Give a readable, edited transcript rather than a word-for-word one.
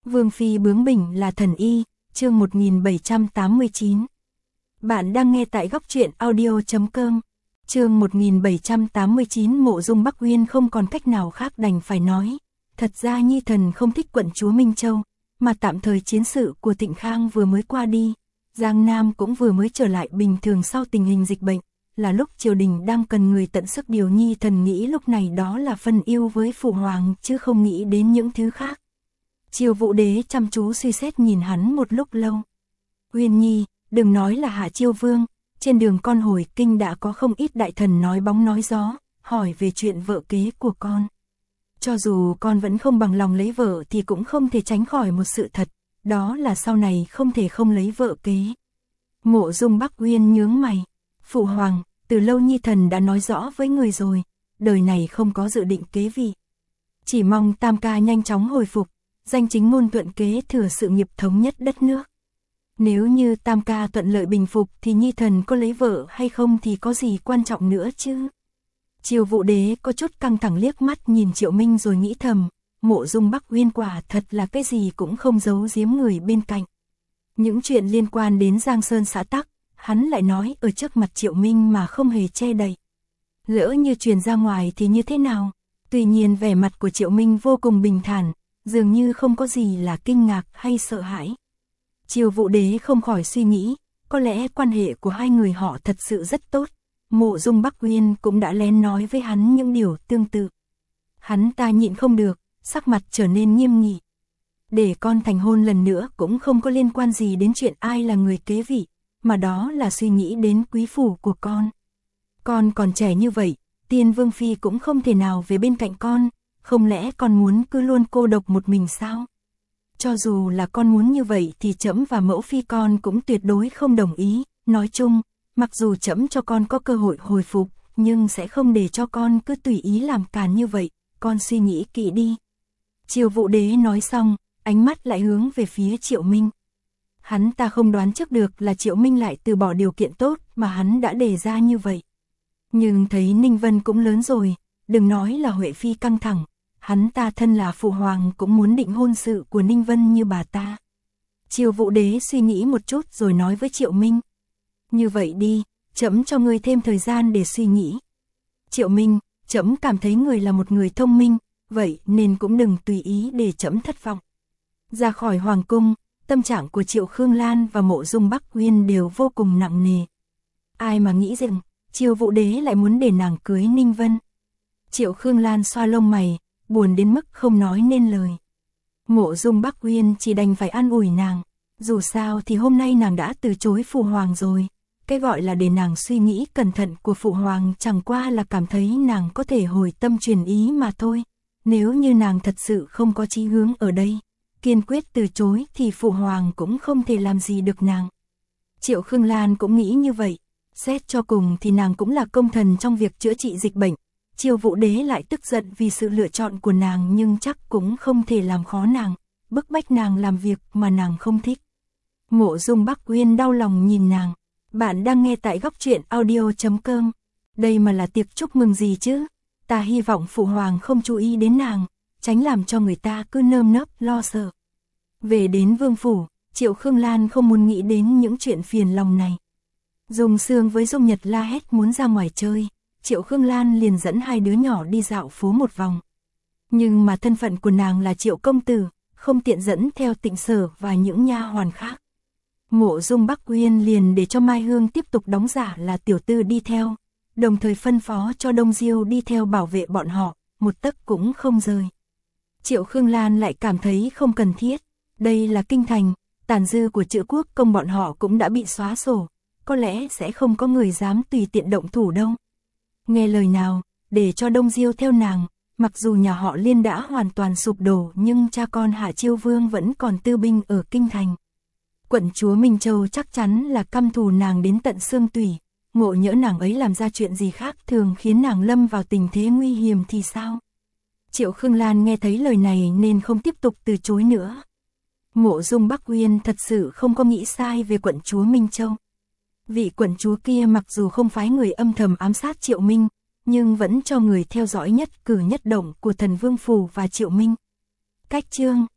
Vương phi bướng bỉnh là thần y, chương 1789. Bạn đang nghe tại góc truyện audio.com. Chương 1789. Mộ Dung Bắc Uyên không còn cách nào khác đành phải nói. Thật ra Nhi thần không thích quận chúa Minh Châu, mà tạm thời chiến sự của Tịnh Khang vừa mới qua đi, Giang Nam cũng vừa mới trở lại bình thường sau tình hình dịch bệnh, là lúc triều đình đang cần người tận sức điều. Nhi thần nghĩ lúc này đó là phân yêu với phụ hoàng chứ không nghĩ đến những thứ khác. Triều Vũ Đế chăm chú suy xét nhìn hắn một lúc lâu. Uyên Nhi, đừng nói là Hạ Chiêu Vương, trên đường con hồi kinh đã có không ít đại thần nói bóng nói gió, hỏi về chuyện vợ kế của con. Cho dù con vẫn không bằng lòng lấy vợ thì cũng không thể tránh khỏi một sự thật, đó là sau này không thể không lấy vợ kế. Mộ Dung Bắc Uyên nhướng mày. Phụ hoàng, từ lâu Nhi thần đã nói rõ với người rồi, đời này không có dự định kế vị. Chỉ mong Tam ca nhanh chóng hồi phục, danh chính ngôn thuận kế thừa sự nghiệp thống nhất đất nước. Nếu như Tam ca thuận lợi bình phục thì Nhi thần có lấy vợ hay không thì có gì quan trọng nữa chứ. Triều Vũ Đế có chút căng thẳng liếc mắt nhìn Triệu Minh rồi nghĩ thầm, Mộ Dung Bắc Uyên quả thật là cái gì cũng không giấu giếm người bên cạnh. Những chuyện liên quan đến Giang Sơn xã tắc, hắn lại nói ở trước mặt Triệu Minh mà không hề che đậy. Lỡ như truyền ra ngoài thì như thế nào? Tuy nhiên vẻ mặt của Triệu Minh vô cùng bình thản, dường như không có gì là kinh ngạc hay sợ hãi. Triều Vũ Đế không khỏi suy nghĩ, có lẽ quan hệ của hai người họ thật sự rất tốt. Mộ Dung Bắc Uyên cũng đã lén nói với hắn những điều tương tự. Hắn ta nhịn không được, sắc mặt trở nên nghiêm nghị. Để con thành hôn lần nữa cũng không có liên quan gì đến chuyện ai là người kế vị, mà đó là suy nghĩ đến quý phủ của con. Con còn trẻ như vậy, Tiên Vương Phi cũng không thể nào về bên cạnh con, không lẽ con muốn cứ luôn cô độc một mình sao? Cho dù là con muốn như vậy thì trẫm và mẫu phi con cũng tuyệt đối không đồng ý. Nói chung, mặc dù trẫm cho con có cơ hội hồi phục, nhưng sẽ không để cho con cứ tùy ý làm càn như vậy, con suy nghĩ kỹ đi. Triều Vũ Đế nói xong, ánh mắt lại hướng về phía Triệu Minh. Hắn ta không đoán trước được là Triệu Minh lại từ bỏ điều kiện tốt mà hắn đã đề ra như vậy. Nhưng thấy Ninh Vân cũng lớn rồi, đừng nói là Huệ Phi căng thẳng, hắn ta thân là phụ hoàng cũng muốn định hôn sự của Ninh Vân như bà ta. Triều Vũ Đế suy nghĩ một chút rồi nói với Triệu Minh. Như vậy đi, trẫm cho ngươi thêm thời gian để suy nghĩ. Triệu Minh, trẫm cảm thấy người là một người thông minh, vậy nên cũng đừng tùy ý để trẫm thất vọng. Ra khỏi hoàng cung, tâm trạng của Triệu Khương Lan và Mộ Dung Bắc Uyên đều vô cùng nặng nề. Ai mà nghĩ rằng, Triều Vũ Đế lại muốn để nàng cưới Ninh Vân. Triệu Khương Lan xoa lông mày, buồn đến mức không nói nên lời. Mộ Dung Bắc Uyên chỉ đành phải an ủi nàng, dù sao thì hôm nay nàng đã từ chối phụ hoàng rồi. Cái gọi là để nàng suy nghĩ cẩn thận của phụ hoàng chẳng qua là cảm thấy nàng có thể hồi tâm truyền ý mà thôi. Nếu như nàng thật sự không có chí hướng ở đây, kiên quyết từ chối thì phụ hoàng cũng không thể làm gì được nàng. Triệu Khương Lan cũng nghĩ như vậy, xét cho cùng thì nàng cũng là công thần trong việc chữa trị dịch bệnh. Triều Vũ Đế lại tức giận vì sự lựa chọn của nàng nhưng chắc cũng không thể làm khó nàng, bức bách nàng làm việc mà nàng không thích. Mộ Dung Bắc Uyên đau lòng nhìn nàng. Bạn đang nghe tại góc truyện audio.com. Đây mà là tiệc chúc mừng gì chứ? Ta hy vọng phụ hoàng không chú ý đến nàng, tránh làm cho người ta cứ nơm nớp lo sợ. Về đến vương phủ, Triệu Khương Lan không muốn nghĩ đến những chuyện phiền lòng này. Dung Sương với Dung Nhật la hét muốn ra ngoài chơi, Triệu Khương Lan liền dẫn hai đứa nhỏ đi dạo phố một vòng. Nhưng mà thân phận của nàng là Triệu công tử, không tiện dẫn theo Tịnh Sở và những nha hoàn khác. Mộ Dung Bắc Uyên liền để cho Mai Hương tiếp tục đóng giả là tiểu tư đi theo, đồng thời phân phó cho Đông Diêu đi theo bảo vệ bọn họ, một tấc cũng không rời. Triệu Khương Lan lại cảm thấy không cần thiết, đây là kinh thành, tàn dư của Chữ Quốc công bọn họ cũng đã bị xóa sổ, có lẽ sẽ không có người dám tùy tiện động thủ đâu. Nghe lời nào, để cho Đông Diêu theo nàng, mặc dù nhà họ Liên đã hoàn toàn sụp đổ nhưng cha con Hạ Chiêu Vương vẫn còn tư binh ở kinh thành. Quận chúa Minh Châu chắc chắn là căm thù nàng đến tận xương tủy, ngộ nhỡ nàng ấy làm ra chuyện gì khác thường khiến nàng lâm vào tình thế nguy hiểm thì sao? Triệu Khương Lan nghe thấy lời này nên không tiếp tục từ chối nữa. Mộ Dung Bắc Uyên thật sự không có nghĩ sai về quận chúa Minh Châu. Vị quận chúa kia mặc dù không phái người âm thầm ám sát Triệu Minh, nhưng vẫn cho người theo dõi nhất cử nhất động của Thần Vương Phủ và Triệu Minh. Cách chương